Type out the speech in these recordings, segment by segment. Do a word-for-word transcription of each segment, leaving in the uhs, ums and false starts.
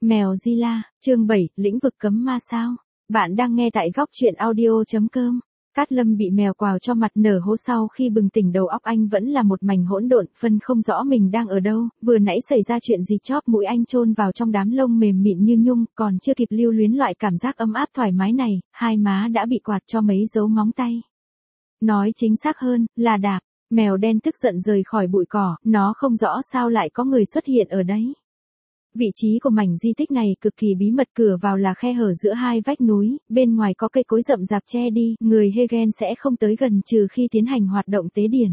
Mèo Zilla, chương bảy, lĩnh vực cấm ma sao? Bạn đang nghe tại góc truyện audio.com. Cát Lâm bị mèo quào cho mặt nở hố sau khi bừng tỉnh đầu óc anh vẫn là một mảnh hỗn độn, phân không rõ mình đang ở đâu, vừa nãy xảy ra chuyện gì chóp mũi anh chôn vào trong đám lông mềm mịn như nhung, còn chưa kịp lưu luyến loại cảm giác ấm áp thoải mái này, hai má đã bị quạt cho mấy dấu móng tay. Nói chính xác hơn, là đạp. Mèo đen tức giận rời khỏi bụi cỏ, nó không rõ sao lại có người xuất hiện ở đấy. Vị trí của mảnh di tích này cực kỳ bí mật, cửa vào là khe hở giữa hai vách núi, bên ngoài có cây cối rậm rạp che đi, người Hegen sẽ không tới gần trừ khi tiến hành hoạt động tế điển.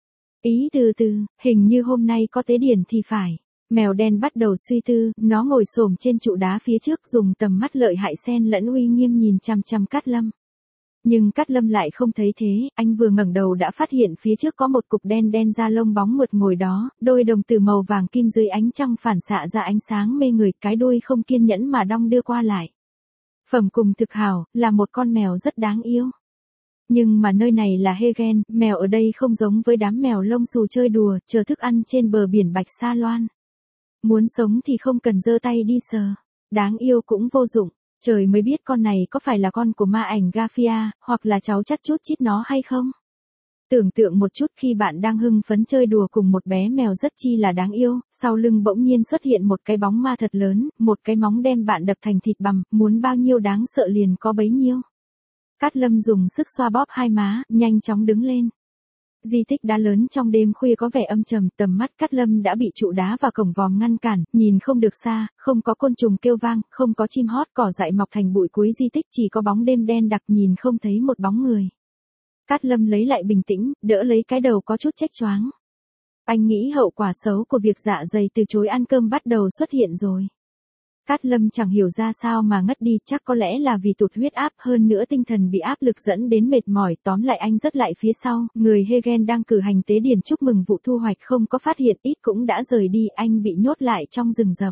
Ý từ từ, hình như hôm nay có tế điển thì phải. Mèo đen bắt đầu suy tư, nó ngồi xổm trên trụ đá phía trước dùng tầm mắt lợi hại xen lẫn uy nghiêm nhìn chằm chằm Cát Lâm. Nhưng Cát Lâm lại không thấy thế, anh vừa ngẩng đầu đã phát hiện phía trước có một cục đen đen da lông bóng mượt ngồi đó, đôi đồng tử màu vàng kim dưới ánh trăng phản xạ ra ánh sáng mê người, cái đuôi không kiên nhẫn mà đong đưa qua lại. Phẩm cùng thực hảo, là một con mèo rất đáng yêu. Nhưng mà nơi này là Hegen, mèo ở đây không giống với đám mèo lông xù chơi đùa, chờ thức ăn trên bờ biển Bạch Sa Loan. Muốn sống thì không cần giơ tay đi sờ, đáng yêu cũng vô dụng. Trời mới biết con này có phải là con của ma ảnh Garfia, hoặc là cháu chắt chút chít nó hay không? Tưởng tượng một chút khi bạn đang hưng phấn chơi đùa cùng một bé mèo rất chi là đáng yêu, sau lưng bỗng nhiên xuất hiện một cái bóng ma thật lớn, một cái móng đem bạn đập thành thịt bằm, muốn bao nhiêu đáng sợ liền có bấy nhiêu. Cát Lâm dùng sức xoa bóp hai má, nhanh chóng đứng lên. Di tích đá lớn trong đêm khuya có vẻ âm trầm, tầm mắt Cát Lâm đã bị trụ đá và cổng vòm ngăn cản, nhìn không được xa, không có côn trùng kêu vang, không có chim hót, cỏ dại mọc thành bụi cuối di tích, chỉ có bóng đêm đen đặc, nhìn không thấy một bóng người. Cát Lâm lấy lại bình tĩnh, đỡ lấy cái đầu có chút chếch choáng. Anh nghĩ hậu quả xấu của việc dạ dày từ chối ăn cơm bắt đầu xuất hiện rồi. Cát Lâm chẳng hiểu ra sao mà ngất đi, chắc có lẽ là vì tụt huyết áp, hơn nữa tinh thần bị áp lực dẫn đến mệt mỏi, tóm lại anh rớt lại phía sau, người Hegen đang cử hành tế điển chúc mừng vụ thu hoạch không có phát hiện, ít cũng đã rời đi, anh bị nhốt lại trong rừng rậm.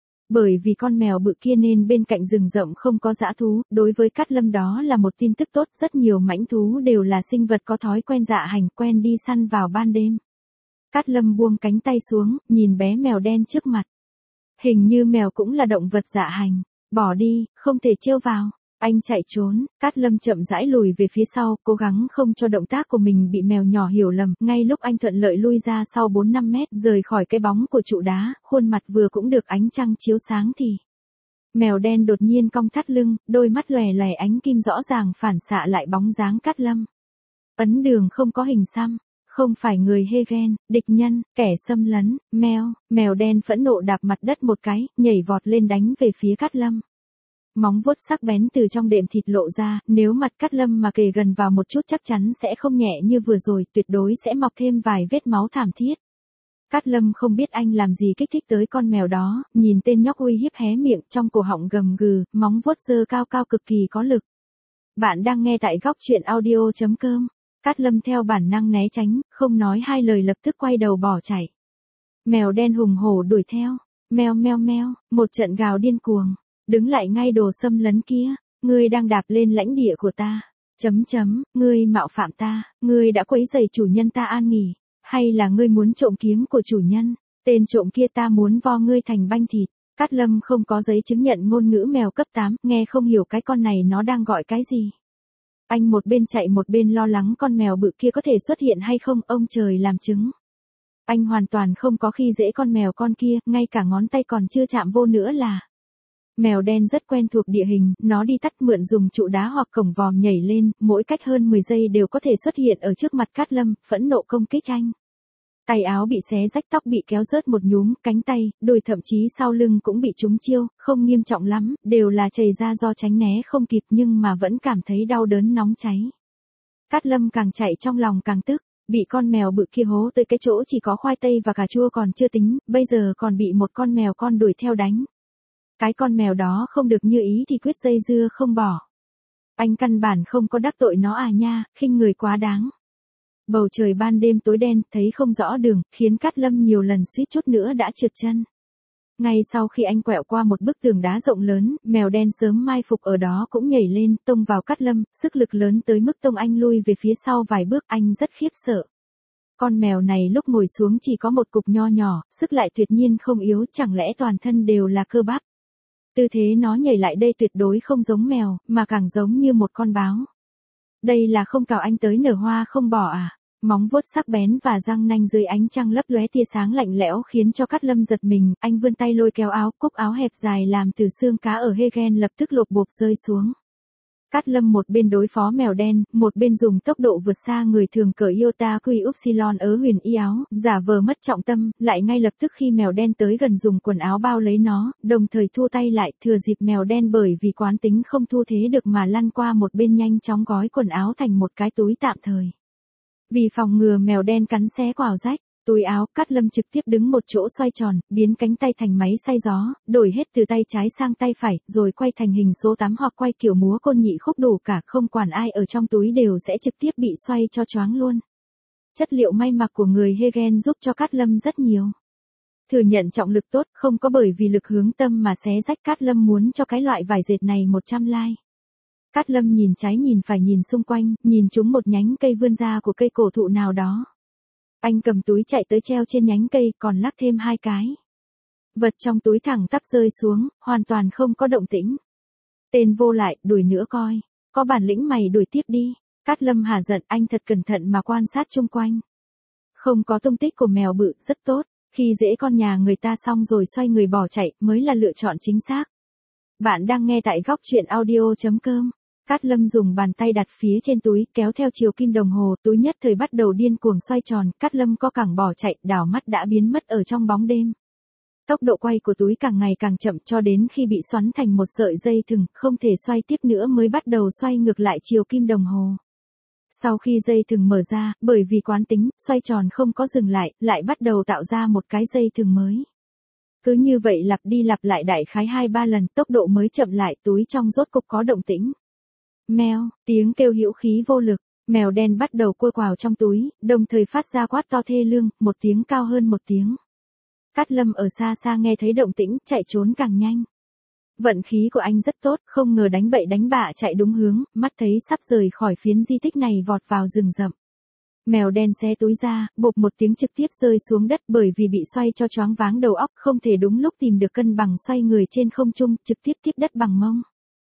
Bởi vì con mèo bự kia nên bên cạnh rừng rậm không có dã thú, đối với Cát Lâm đó là một tin tức tốt, rất nhiều mãnh thú đều là sinh vật có thói quen dạ hành, quen đi săn vào ban đêm. Cát Lâm buông cánh tay xuống, nhìn bé mèo đen trước mặt. Hình như mèo cũng là động vật dạ hành. Bỏ đi, không thể trêu vào. Anh chạy trốn, Cát Lâm chậm rãi lùi về phía sau, cố gắng không cho động tác của mình bị mèo nhỏ hiểu lầm. Ngay lúc anh thuận lợi lui ra sau bốn năm mét, rời khỏi cái bóng của trụ đá, khuôn mặt vừa cũng được ánh trăng chiếu sáng thì mèo đen đột nhiên cong thắt lưng, đôi mắt lòe lòe ánh kim rõ ràng phản xạ lại bóng dáng Cát Lâm. Ấn đường không có hình xăm. Không phải người Hegen, địch nhân, kẻ xâm lấn, mèo, mèo đen phẫn nộ đạp mặt đất một cái, nhảy vọt lên đánh về phía Cát Lâm. Móng vuốt sắc bén từ trong đệm thịt lộ ra, nếu mặt Cát Lâm mà kề gần vào một chút chắc chắn sẽ không nhẹ như vừa rồi, tuyệt đối sẽ mọc thêm vài vết máu thảm thiết. Cát Lâm không biết anh làm gì kích thích tới con mèo đó, nhìn tên nhóc uy hiếp hé miệng, trong cổ họng gầm gừ, móng vuốt giơ cao cao cực kỳ có lực. Bạn đang nghe tại góc truyện audio.com. Cát Lâm theo bản năng né tránh, không nói hai lời lập tức quay đầu bỏ chạy. Mèo đen hùng hổ đuổi theo, meo meo meo, một trận gào điên cuồng, đứng lại ngay đồ xâm lấn kia, ngươi đang đạp lên lãnh địa của ta, chấm chấm, ngươi mạo phạm ta, ngươi đã quấy rầy chủ nhân ta an nghỉ, hay là ngươi muốn trộm kiếm của chủ nhân, tên trộm kia ta muốn vo ngươi thành banh thịt. Cát Lâm không có giấy chứng nhận ngôn ngữ mèo cấp tám, nghe không hiểu cái con này nó đang gọi cái gì. Anh một bên chạy một bên lo lắng con mèo bự kia có thể xuất hiện hay không, ông trời làm chứng. Anh hoàn toàn không có khi dễ con mèo con kia, ngay cả ngón tay còn chưa chạm vô nữa là. Mèo đen rất quen thuộc địa hình, nó đi tắt mượn dùng trụ đá hoặc cổng vòm nhảy lên, mỗi cách hơn mười giây đều có thể xuất hiện ở trước mặt Cát Lâm, phẫn nộ công kích anh. Tay áo bị xé rách, tóc bị kéo rớt một nhúm, cánh tay, đùi thậm chí sau lưng cũng bị trúng chiêu, không nghiêm trọng lắm, đều là chảy ra do tránh né không kịp nhưng mà vẫn cảm thấy đau đớn nóng cháy. Cát Lâm càng chạy trong lòng càng tức, bị con mèo bự kia hố tới cái chỗ chỉ có khoai tây và cà chua còn chưa tính, bây giờ còn bị một con mèo con đuổi theo đánh. Cái con mèo đó không được như ý thì quyết dây dưa không bỏ. Anh căn bản không có đắc tội nó à nha, khinh người quá đáng. Bầu trời ban đêm tối đen, thấy không rõ đường, khiến Cát Lâm nhiều lần suýt chút nữa đã trượt chân. Ngay sau khi anh quẹo qua một bức tường đá rộng lớn, mèo đen sớm mai phục ở đó cũng nhảy lên, tông vào Cát Lâm, sức lực lớn tới mức tông anh lui về phía sau vài bước, anh rất khiếp sợ. Con mèo này lúc ngồi xuống chỉ có một cục nho nhỏ, sức lại tuyệt nhiên không yếu, chẳng lẽ toàn thân đều là cơ bắp. Tư thế nó nhảy lại đây tuyệt đối không giống mèo, mà càng giống như một con báo. Đây là không cào anh tới nở hoa không bỏ à? Móng vuốt sắc bén và răng nanh dưới ánh trăng lấp lóe tia sáng lạnh lẽo khiến cho Cát Lâm giật mình, anh vươn tay lôi kéo áo, cúc áo hẹp dài làm từ xương cá ở Hegen lập tức lột bộp rơi xuống. Cát Lâm một bên đối phó mèo đen, một bên dùng tốc độ vượt xa người thường cởi Iota Quy Upsilon ớ huyền y áo, giả vờ mất trọng tâm, lại ngay lập tức khi mèo đen tới gần dùng quần áo bao lấy nó, đồng thời thua tay lại, thừa dịp mèo đen bởi vì quán tính không thu thế được mà lăn qua một bên nhanh chóng gói quần áo thành một cái túi tạm thời. Vì phòng ngừa mèo đen cắn xé quào rách, túi áo, Cát Lâm trực tiếp đứng một chỗ xoay tròn, biến cánh tay thành máy xay gió, đổi hết từ tay trái sang tay phải, rồi quay thành hình số tám hoặc quay kiểu múa côn nhị khúc đủ cả, không quản ai ở trong túi đều sẽ trực tiếp bị xoay cho choáng luôn. Chất liệu may mặc của người Hegen giúp cho Cát Lâm rất nhiều. Thừa nhận trọng lực tốt, không có bởi vì lực hướng tâm mà xé rách. Cát Lâm muốn cho cái loại vải dệt này một trăm like. Cát Lâm nhìn trái nhìn phải nhìn xung quanh, nhìn trúng một nhánh cây vươn ra của cây cổ thụ nào đó. Anh cầm túi chạy tới treo trên nhánh cây, còn lắc thêm hai cái. Vật trong túi thẳng tắp rơi xuống, hoàn toàn không có động tĩnh. Tên vô lại, đuổi nữa coi. Có bản lĩnh mày đuổi tiếp đi. Cát Lâm hả giận, anh thật cẩn thận mà quan sát chung quanh. Không có tung tích của mèo bự, rất tốt. Khi dễ con nhà người ta xong rồi xoay người bỏ chạy, mới là lựa chọn chính xác. Bạn đang nghe tại góc truyện audio chấm com. Cát Lâm dùng bàn tay đặt phía trên túi, kéo theo chiều kim đồng hồ, túi nhất thời bắt đầu điên cuồng xoay tròn, Cát Lâm co cẳng bỏ chạy, đảo mắt đã biến mất ở trong bóng đêm. Tốc độ quay của túi càng ngày càng chậm cho đến khi bị xoắn thành một sợi dây thừng, không thể xoay tiếp nữa mới bắt đầu xoay ngược lại chiều kim đồng hồ. Sau khi dây thừng mở ra, bởi vì quán tính, xoay tròn không có dừng lại, lại bắt đầu tạo ra một cái dây thừng mới. Cứ như vậy lặp đi lặp lại đại khái hai ba lần, tốc độ mới chậm lại, túi trong rốt cục có động tĩnh. Mèo, tiếng kêu hữu khí vô lực, mèo đen bắt đầu cua quào trong túi, đồng thời phát ra quát to thê lương, một tiếng cao hơn một tiếng. Cát Lâm ở xa xa nghe thấy động tĩnh, chạy trốn càng nhanh. Vận khí của anh rất tốt, không ngờ đánh bậy đánh bạ chạy đúng hướng, mắt thấy sắp rời khỏi phiến di tích này vọt vào rừng rậm. Mèo đen xé túi ra, bộp một tiếng trực tiếp rơi xuống đất bởi vì bị xoay cho choáng váng đầu óc, không thể đúng lúc tìm được cân bằng xoay người trên không trung, trực tiếp tiếp đất bằng mông.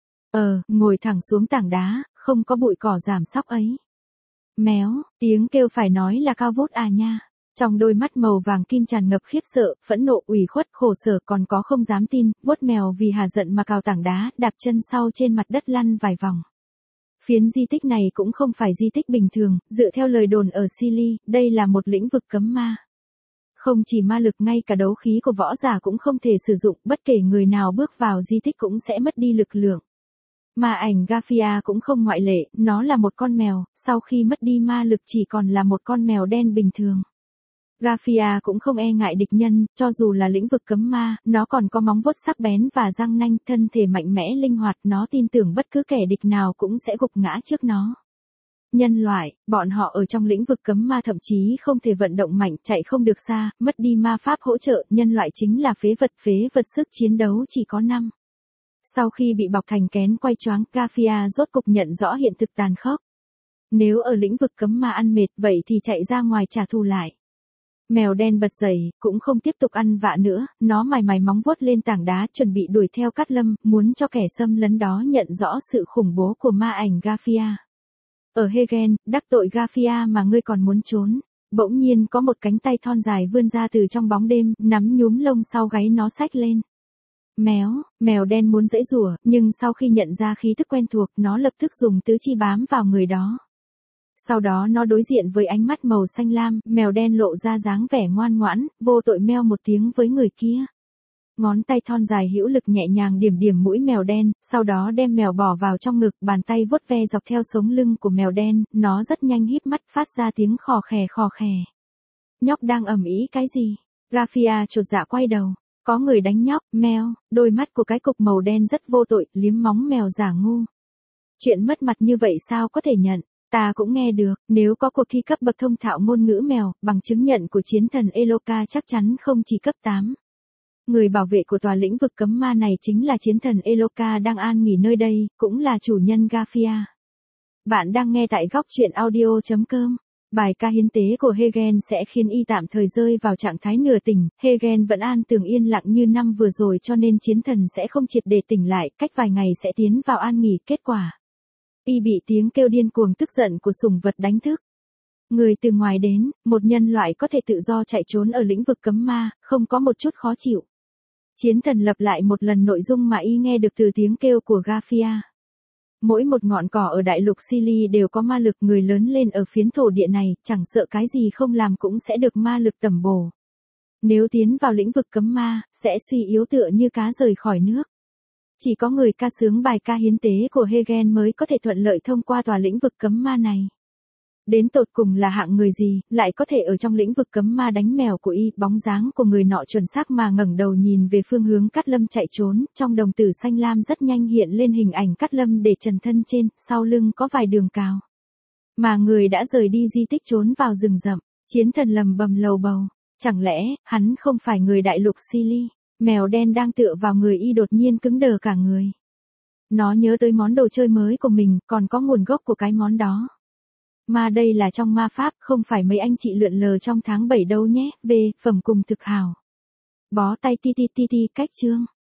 Ờ, ngồi thẳng xuống tảng đá, không có bụi cỏ giảm sóc ấy. Méo, tiếng kêu phải nói là cao vút à nha. Trong đôi mắt màu vàng kim tràn ngập khiếp sợ, phẫn nộ, ủy khuất, khổ sở, còn có không dám tin, vuốt mèo vì hà giận mà cào tảng đá, đạp chân sau trên mặt đất lăn vài vòng. Phiến di tích này cũng không phải di tích bình thường, dựa theo lời đồn ở Chile, đây là một lĩnh vực cấm ma. Không chỉ ma lực, ngay cả đấu khí của võ giả cũng không thể sử dụng, bất kể người nào bước vào di tích cũng sẽ mất đi lực lượng. Ma ảnh Garfia cũng không ngoại lệ, nó là một con mèo, sau khi mất đi ma lực chỉ còn là một con mèo đen bình thường. Garfia cũng không e ngại địch nhân, cho dù là lĩnh vực cấm ma, nó còn có móng vuốt sắc bén và răng nanh, thân thể mạnh mẽ linh hoạt, nó tin tưởng bất cứ kẻ địch nào cũng sẽ gục ngã trước nó. Nhân loại, bọn họ ở trong lĩnh vực cấm ma thậm chí không thể vận động mạnh, chạy không được xa, mất đi ma pháp hỗ trợ, nhân loại chính là phế vật, phế vật sức chiến đấu chỉ có năm. Sau khi bị bọc thành kén quay choáng, Garfia rốt cục nhận rõ hiện thực tàn khốc. Nếu ở lĩnh vực cấm ma ăn mệt vậy thì chạy ra ngoài trả thù lại. Mèo đen bật dậy, cũng không tiếp tục ăn vạ nữa, nó mài mài móng vuốt lên tảng đá chuẩn bị đuổi theo Cát Lâm, muốn cho kẻ xâm lấn đó nhận rõ sự khủng bố của ma ảnh Garfia. Ở Hegen, đắc tội Garfia mà ngươi còn muốn trốn. Bỗng nhiên có một cánh tay thon dài vươn ra từ trong bóng đêm, nắm nhúm lông sau gáy nó xách lên. Méo, mèo đen muốn giãy giụa, nhưng sau khi nhận ra khí tức quen thuộc, nó lập tức dùng tứ chi bám vào người đó. Sau đó nó đối diện với ánh mắt màu xanh lam, mèo đen lộ ra dáng vẻ ngoan ngoãn, vô tội meo một tiếng với người kia. Ngón tay thon dài hữu lực nhẹ nhàng điểm điểm mũi mèo đen, sau đó đem mèo bỏ vào trong ngực, bàn tay vuốt ve dọc theo sống lưng của mèo đen, nó rất nhanh híp mắt phát ra tiếng khò khè khò khè. Nhóc đang ầm ĩ cái gì? Garfia chột dạ quay đầu. Có người đánh nhóc, mèo, đôi mắt của cái cục màu đen rất vô tội, liếm móng mèo giả ngu. Chuyện mất mặt như vậy sao có thể nhận? Ta cũng nghe được, nếu có cuộc thi cấp bậc thông thạo ngôn ngữ mèo, bằng chứng nhận của chiến thần Eloka chắc chắn không chỉ cấp tám. Người bảo vệ của tòa lĩnh vực cấm ma này chính là chiến thần Eloka đang an nghỉ nơi đây, cũng là chủ nhân Garfia. Bạn đang nghe tại góc truyện audio chấm com. Bài ca hiến tế của Hegen sẽ khiến y tạm thời rơi vào trạng thái nửa tỉnh, Hegen vẫn an tường yên lặng như năm vừa rồi cho nên chiến thần sẽ không triệt để tỉnh lại, cách vài ngày sẽ tiến vào an nghỉ. Kết quả, y bị tiếng kêu điên cuồng tức giận của sủng vật đánh thức. Người từ ngoài đến, một nhân loại có thể tự do chạy trốn ở lĩnh vực cấm ma, không có một chút khó chịu. Chiến thần lặp lại một lần nội dung mà y nghe được từ tiếng kêu của Garfia. Mỗi một ngọn cỏ ở đại lục Sili đều có ma lực, người lớn lên ở phiến thổ địa này, chẳng sợ cái gì không làm cũng sẽ được ma lực tẩm bổ. Nếu tiến vào lĩnh vực cấm ma, sẽ suy yếu tựa như cá rời khỏi nước. Chỉ có người ca sướng bài ca hiến tế của Hegen mới có thể thuận lợi thông qua tòa lĩnh vực cấm ma này. Đến tột cùng là hạng người gì, lại có thể ở trong lĩnh vực cấm ma đánh mèo của y. Bóng dáng của người nọ chuẩn xác mà ngẩng đầu nhìn về phương hướng Cát Lâm chạy trốn, trong đồng tử xanh lam rất nhanh hiện lên hình ảnh Cát Lâm để trần thân trên, sau lưng có vài đường cào. Mà người đã rời đi di tích trốn vào rừng rậm, chiến thần lầm bầm lầu bầu. Chẳng lẽ, hắn không phải người đại lục Sili? Mèo đen đang tựa vào người y đột nhiên cứng đờ cả người. Nó nhớ tới món đồ chơi mới của mình, còn có nguồn gốc của cái món đó. Mà đây là trong ma pháp, không phải mấy anh chị lượn lờ trong tháng bảy đâu nhé. V, phẩm cùng thực hào. Bó tay ti ti ti ti cách chương.